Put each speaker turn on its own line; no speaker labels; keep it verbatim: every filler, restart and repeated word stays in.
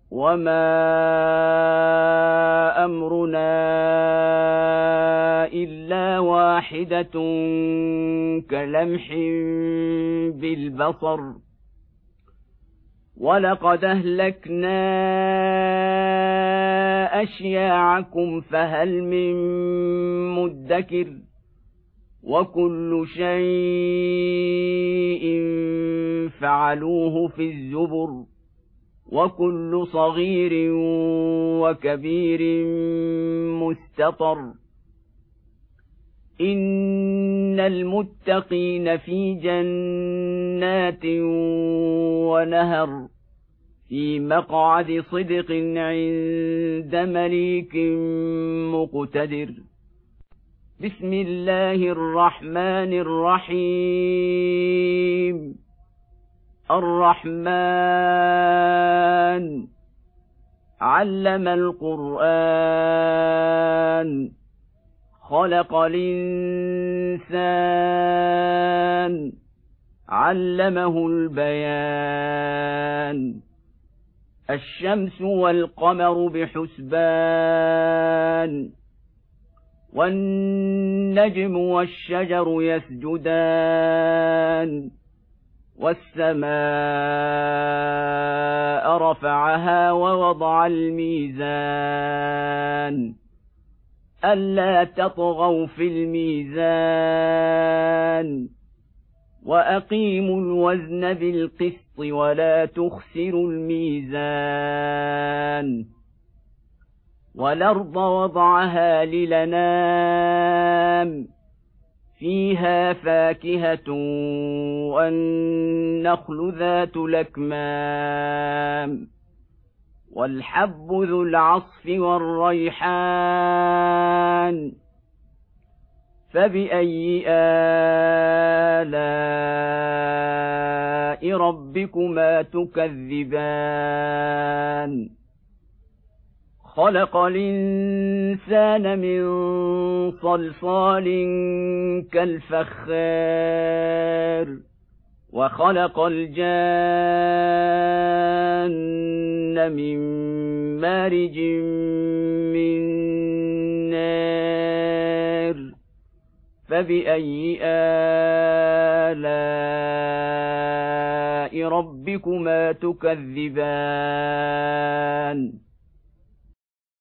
وما أمرنا إلا واحدة كلمح بالبصر ولقد أهلكنا أشياعكم فهل من مدكر وكل شيء فعلوه في الزبر وكل صغير وكبير مستطر إن المتقين في جنات ونهر في مقعد صدق عند مليك مقتدر بسم الله الرحمن الرحيم الرحمن علم القرآن خلق الإنسان علمه البيان الشمس والقمر بحسبان والنجم والشجر يسجدان والسماء رفعها ووضع الميزان ألا تطغوا في الميزان وأقيموا الوزن بالقسط ولا تخسروا الميزان والأرض وضعها للأنام فيها فاكهة والنخل ذات الأكمام والحب ذو العصف والريحان فبأي آلاء ربكما تكذبان خلق الإنسان من صلصال كالفخار وخلق الجان من مارج من نار فبأي آلاء ربكما تكذبان